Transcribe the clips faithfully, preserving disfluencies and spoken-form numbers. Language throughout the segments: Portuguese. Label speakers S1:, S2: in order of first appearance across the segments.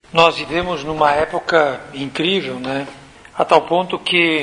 S1: Nós vivemos numa época incrível, né? A tal ponto que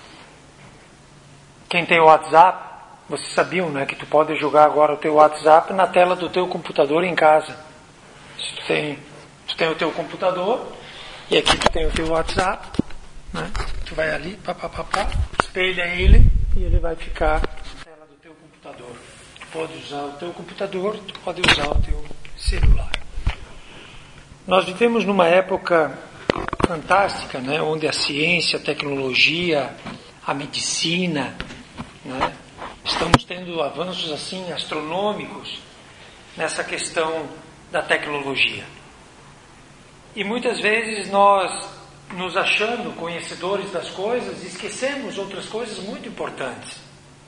S1: quem tem o WhatsApp, vocês sabiam, né? Que tu pode jogar agora o teu WhatsApp na tela do teu computador em casa. Tu tem, tu tem o teu computador e aqui tu tem o teu WhatsApp, né? Tu vai ali, pá, pá, pá, pá, espelha ele e ele vai ficar na tela do teu computador. Tu pode usar o teu computador, tu pode usar o teu celular. Nós vivemos numa época fantástica, né, onde a ciência, a tecnologia, a medicina, né, estamos tendo avanços assim astronômicos nessa questão da tecnologia. E muitas vezes nós, nos achando conhecedores das coisas, esquecemos outras coisas muito importantes.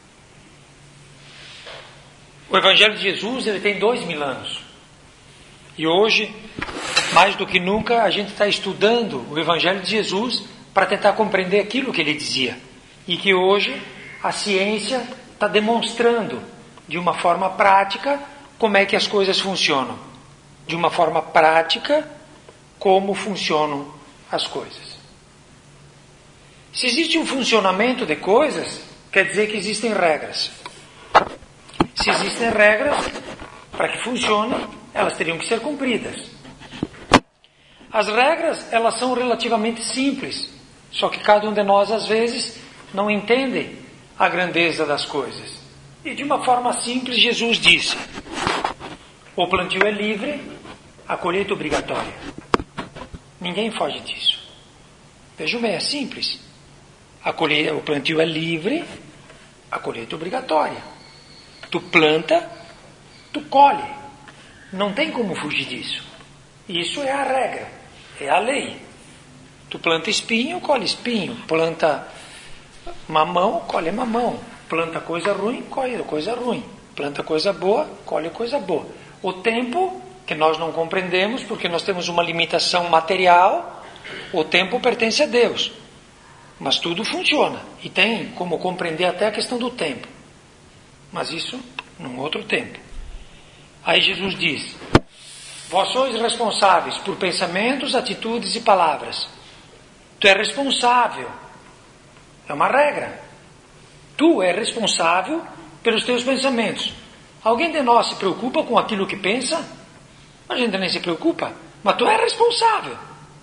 S1: O Evangelho de Jesus, ele tem dois mil anos. E hoje, mais do que nunca, a gente está estudando o Evangelho de Jesus para tentar compreender aquilo que ele dizia. E que hoje a ciência está demonstrando de uma forma prática como é que as coisas funcionam. De uma forma prática, como funcionam as coisas. Se existe um funcionamento de coisas, quer dizer que existem regras. Se existem regras, para que funcionem, elas teriam que ser cumpridas. As regras, elas são relativamente simples, só que cada um de nós, às vezes, não entende a grandeza das coisas. E de uma forma simples, Jesus disse: o plantio é livre, a colheita é obrigatória. Ninguém foge disso. Vejam bem, é simples. A colheita, o plantio é livre, a colheita é obrigatória. Tu planta, tu colhe. Não tem como fugir disso. Isso é a regra, é a lei. Tu planta espinho, colhe espinho. Planta mamão, colhe mamão. Planta coisa ruim, colhe coisa ruim. Planta coisa boa, colhe coisa boa. O tempo, que nós não compreendemos, porque nós temos uma limitação material, o tempo pertence a Deus. Mas tudo funciona. E tem como compreender até a questão do tempo. Mas isso num outro tempo. Aí Jesus diz: vós sois responsáveis por pensamentos, atitudes e palavras. Tu és responsável. É uma regra. Tu és responsável pelos teus pensamentos. Alguém de nós se preocupa com aquilo que pensa? A gente nem se preocupa. Mas tu és responsável.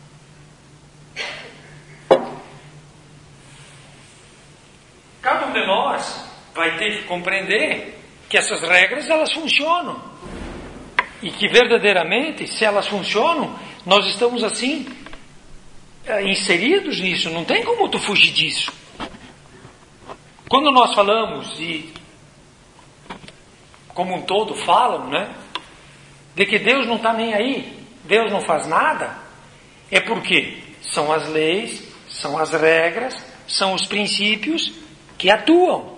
S1: Cada um de nós vai ter que compreender que essas regras, elas funcionam. E que verdadeiramente, se elas funcionam, nós estamos assim, inseridos nisso. Não tem como tu fugir disso. Quando nós falamos, e como um todo falam, né, de que Deus não está nem aí, Deus não faz nada, é porque são as leis, são as regras, são os princípios que atuam.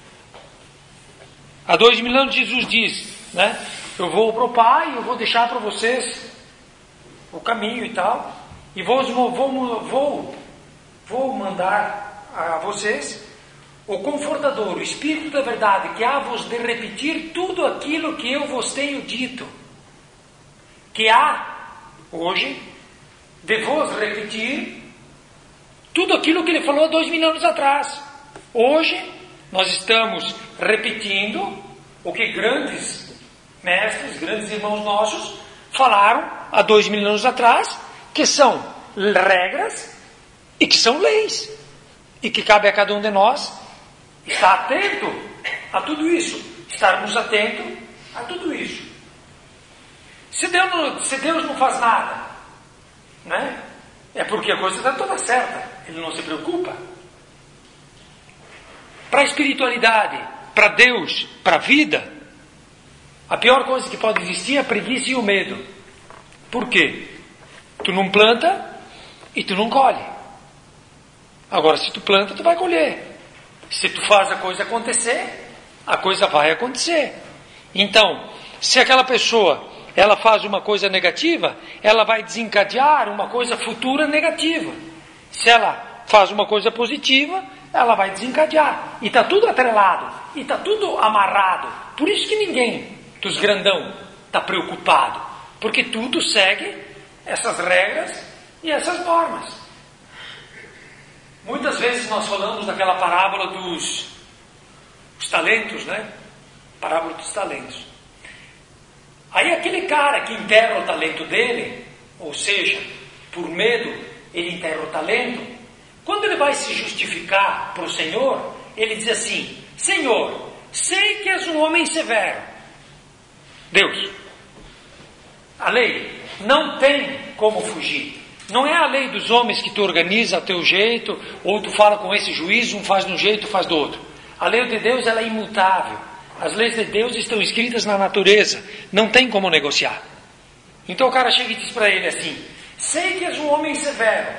S1: Há dois mil anos Jesus diz, né, eu vou para o Pai, eu vou deixar para vocês o caminho e tal, e vou, vou, vou, vou mandar a vocês o Confortador, o Espírito da Verdade, que há vos de repetir tudo aquilo que eu vos tenho dito. Que há, hoje, de vos repetir tudo aquilo que ele falou há dois mil anos atrás. Hoje, nós estamos repetindo o que grandes mestres, grandes irmãos nossos, falaram há dois mil anos atrás, que são regras e que são leis. E que cabe a cada um de nós estar atento a tudo isso. Estarmos atentos a tudo isso. Se Deus não, se Deus não faz nada, né, é porque a coisa está toda certa. Ele não se preocupa. Para a espiritualidade, para Deus, para a vida, a pior coisa que pode existir é a preguiça e o medo. Por quê? Tu não planta e tu não colhe. Agora, se tu planta, tu vai colher. Se tu faz a coisa acontecer, a coisa vai acontecer. Então, se aquela pessoa, ela faz uma coisa negativa, ela vai desencadear uma coisa futura negativa. Se ela faz uma coisa positiva, ela vai desencadear. E está tudo atrelado. E está tudo amarrado. Por isso que ninguém dos grandão está preocupado. Porque tudo segue essas regras e essas normas. Muitas vezes nós falamos daquela parábola dos os talentos, né? Parábola dos talentos. Aí aquele cara que enterra o talento dele, ou seja, por medo ele enterra o talento, quando ele vai se justificar para o Senhor, ele diz assim: Senhor, sei que és um homem severo. Deus, a lei não tem como fugir. Não é a lei dos homens que tu organiza a teu jeito, ou tu fala com esse juiz, um faz de um jeito, faz do outro. A lei de Deus, ela é imutável. As leis de Deus estão escritas na natureza, não tem como negociar. Então o cara chega e diz para ele assim: sei que és um homem severo,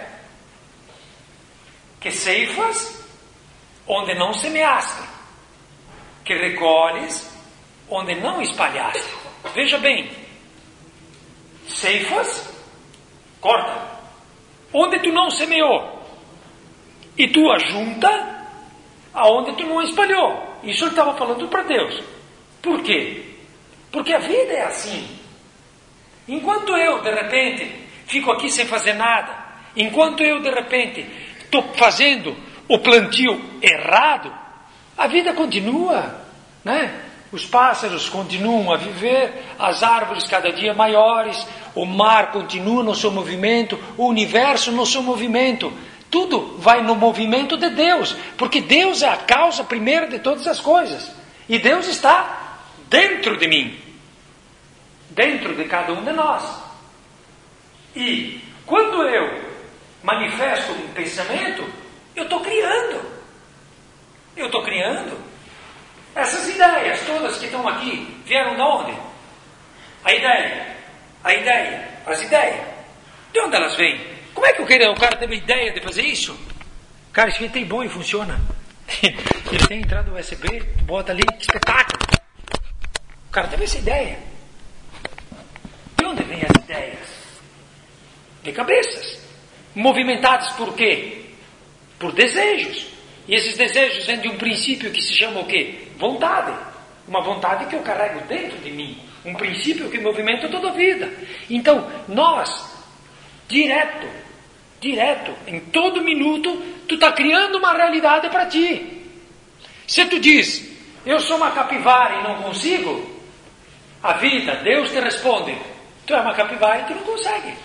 S1: que ceifas onde não semeaste, que recolhes onde não espalhaste. Veja bem, ceifas, corta, onde tu não semeou, e tu ajunta aonde tu não espalhou. Isso ele estava falando para Deus. Por quê? Porque a vida é assim. Enquanto eu, de repente, fico aqui sem fazer nada, enquanto eu, de repente, estou fazendo o plantio errado, a vida continua, né? Os pássaros continuam a viver, as árvores cada dia maiores, o mar continua no seu movimento, o universo no seu movimento. Tudo vai no movimento de Deus, porque Deus é a causa primeira de todas as coisas. E Deus está dentro de mim, dentro de cada um de nós. E quando eu manifesto um pensamento, eu estou criando. Eu estou criando. Essas ideias todas que estão aqui, vieram de onde? A ideia, a ideia, as ideias. De onde elas vêm? Como é que eu quero, o cara teve a ideia de fazer isso? Cara, isso aqui tem bom e funciona. Ele tem entrada U S B, bota ali, que espetáculo. O cara teve essa ideia. De onde vêm as ideias? De cabeças. Movimentadas por quê? Por desejos. E esses desejos vêm de um princípio que se chama o quê? Vontade. Uma vontade que eu carrego dentro de mim. Um princípio que movimenta toda a vida. Então, nós, direto, direto, em todo minuto, tu está criando uma realidade para ti. Se tu diz, eu sou uma capivara e não consigo, a vida, Deus te responde, tu é uma capivara e tu não consegue.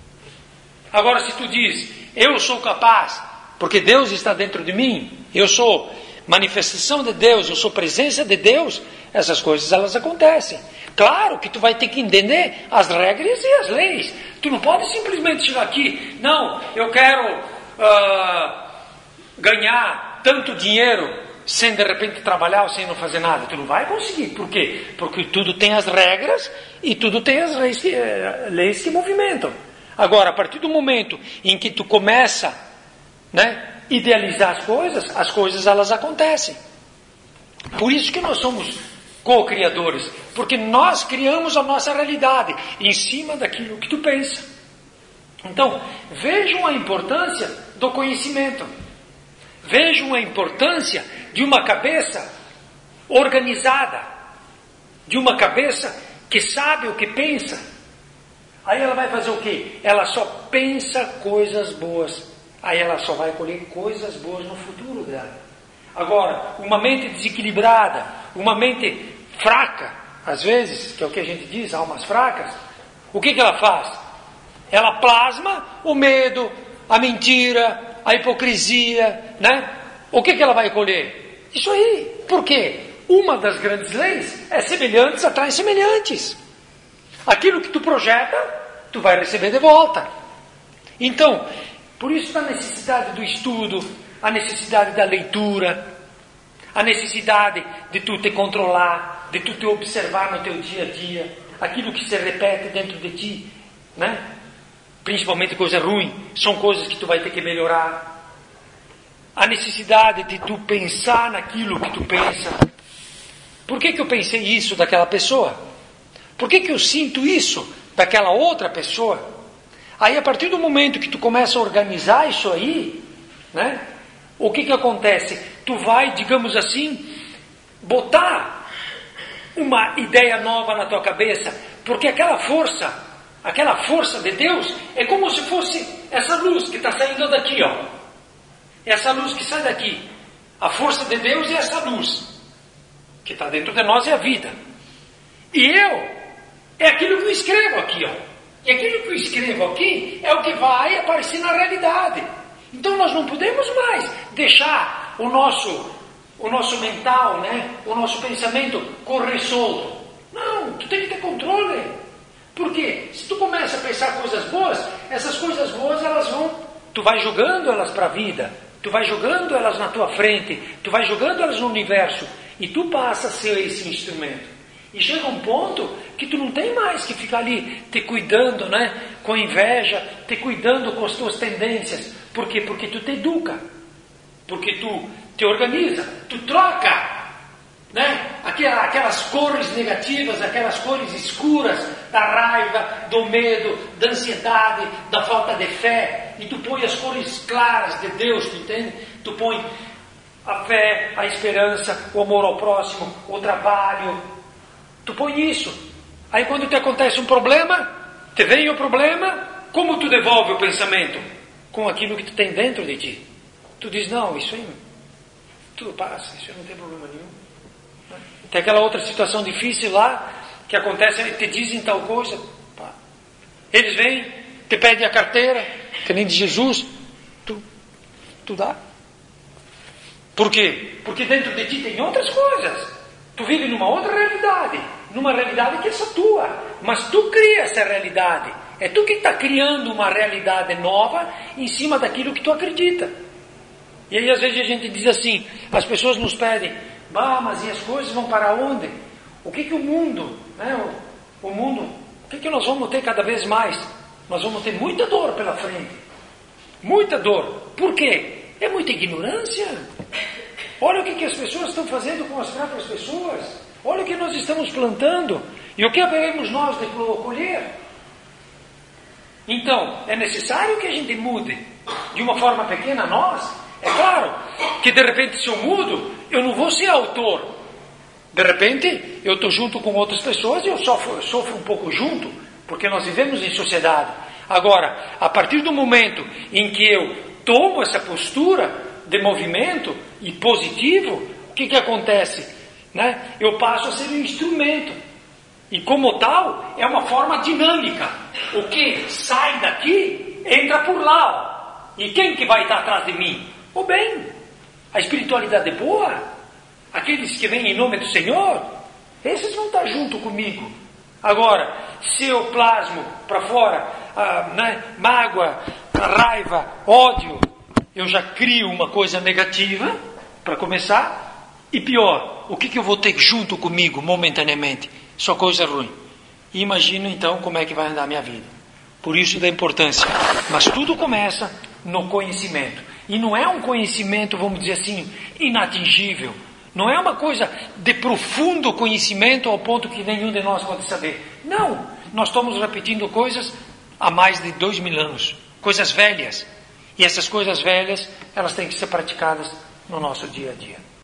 S1: Agora, se tu diz, eu sou capaz, porque Deus está dentro de mim, eu sou manifestação de Deus, eu sou presença de Deus, essas coisas elas acontecem. Claro que tu vai ter que entender as regras e as leis. Tu não pode simplesmente chegar aqui, não, eu quero uh, ganhar tanto dinheiro sem de repente trabalhar ou sem não fazer nada. Tu não vai conseguir. Por quê? Porque tudo tem as regras e tudo tem as leis que, uh, leis que movimentam. Agora, a partir do momento em que tu começa, né, idealizar as coisas, as coisas elas acontecem. Por isso que nós somos co-criadores, porque nós criamos a nossa realidade em cima daquilo que tu pensa. Então, vejam a importância do conhecimento. Vejam a importância de uma cabeça organizada, de uma cabeça que sabe o que pensa. Aí ela vai fazer o quê? Ela só pensa coisas boas. Aí ela só vai colher coisas boas no futuro dela. Agora, uma mente desequilibrada, uma mente fraca, às vezes, que é o que a gente diz, almas fracas, o que, que ela faz? Ela plasma o medo, a mentira, a hipocrisia, né? O que, que ela vai colher? Isso aí. Por quê? Uma das grandes leis é semelhantes atraem semelhantes. Aquilo que tu projeta, tu vai receber de volta. Então, por isso a necessidade do estudo, a necessidade da leitura, a necessidade de tu te controlar, de tu te observar no teu dia a dia, aquilo que se repete dentro de ti, né? Principalmente coisa ruim, são coisas que tu vai ter que melhorar. A necessidade de tu pensar naquilo que tu pensa. Por que que eu pensei isso daquela pessoa? Por que que eu sinto isso daquela outra pessoa? Aí, a partir do momento que tu começa a organizar isso aí, né? O que que acontece? Tu vai, digamos assim, botar uma ideia nova na tua cabeça, porque aquela força aquela força de Deus, é como se fosse essa luz que está saindo daqui, ó. Essa luz que sai daqui. A força de Deus é essa luz que está dentro de nós, é a vida. E eu, é aquilo que eu escrevo aqui, ó. E aquilo que eu escrevo aqui é o que vai aparecer na realidade. Então nós não podemos mais deixar o nosso, o nosso mental, né, o nosso pensamento correr solto. Não, tu tem que ter controle. Porque se tu começa a pensar coisas boas, essas coisas boas elas vão, tu vai jogando elas para a vida, tu vai jogando elas na tua frente, tu vai jogando elas no universo, e tu passa a ser esse instrumento. E chega um ponto que tu não tem mais que ficar ali te cuidando, né, com inveja, te cuidando com as tuas tendências. Por quê? Porque tu te educa, porque tu te organiza, tu troca, né, aquelas, aquelas cores negativas, aquelas cores escuras da raiva, do medo, da ansiedade, da falta de fé, e tu põe as cores claras de Deus, tu entende? Tu põe a fé, a esperança, o amor ao próximo, o trabalho. Tu põe isso. Aí quando te acontece um problema, te vem o problema, como tu devolve o pensamento? Com aquilo que tu tem dentro de ti. Tu diz, não, isso aí tudo passa, isso aí não tem problema nenhum. Tem aquela outra situação difícil lá, que acontece, te dizem tal coisa. Pá. Eles vêm, te pedem a carteira, que nem de Jesus, tu, tu dá. Por quê? Porque dentro de ti tem outras coisas. Tu vive numa outra realidade, numa realidade que é só tua, mas tu cria essa realidade. É tu que está criando uma realidade nova em cima daquilo que tu acredita. E aí às vezes a gente diz assim, as pessoas nos pedem, bah, mas e as coisas vão para onde? O que que o mundo, né, o, o mundo, o que que nós vamos ter cada vez mais? Nós vamos ter muita dor pela frente, muita dor. Por quê? É muita ignorância. Olha o que, que as pessoas estão fazendo com as próprias pessoas. Olha o que nós estamos plantando. E o que haveremos nós de colher? Então, é necessário que a gente mude. De uma forma pequena, nós. É claro que de repente se eu mudo, eu não vou ser autor. De repente, eu estou junto com outras pessoas e eu sofro, eu sofro um pouco junto. Porque nós vivemos em sociedade. Agora, a partir do momento em que eu tomo essa postura de movimento e positivo, o que que acontece? Né? Eu passo a ser um instrumento. E como tal, é uma forma dinâmica. O que sai daqui, entra por lá. Ó. E quem que vai estar atrás de mim? O bem. A espiritualidade boa. Aqueles que vêm em nome do Senhor, esses vão estar junto comigo. Agora, se eu plasmo para fora, ah, né, mágoa, raiva, ódio, eu já crio uma coisa negativa, para começar, e pior, o que, que eu vou ter junto comigo, momentaneamente? Só coisa ruim. E imagino então como é que vai andar a minha vida. Por isso da importância. Mas tudo começa no conhecimento. E não é um conhecimento, vamos dizer assim, inatingível. Não é uma coisa de profundo conhecimento ao ponto que nenhum de nós pode saber. Não, nós estamos repetindo coisas há mais de dois mil anos. Coisas velhas. E essas coisas velhas, elas têm que ser praticadas no nosso dia a dia.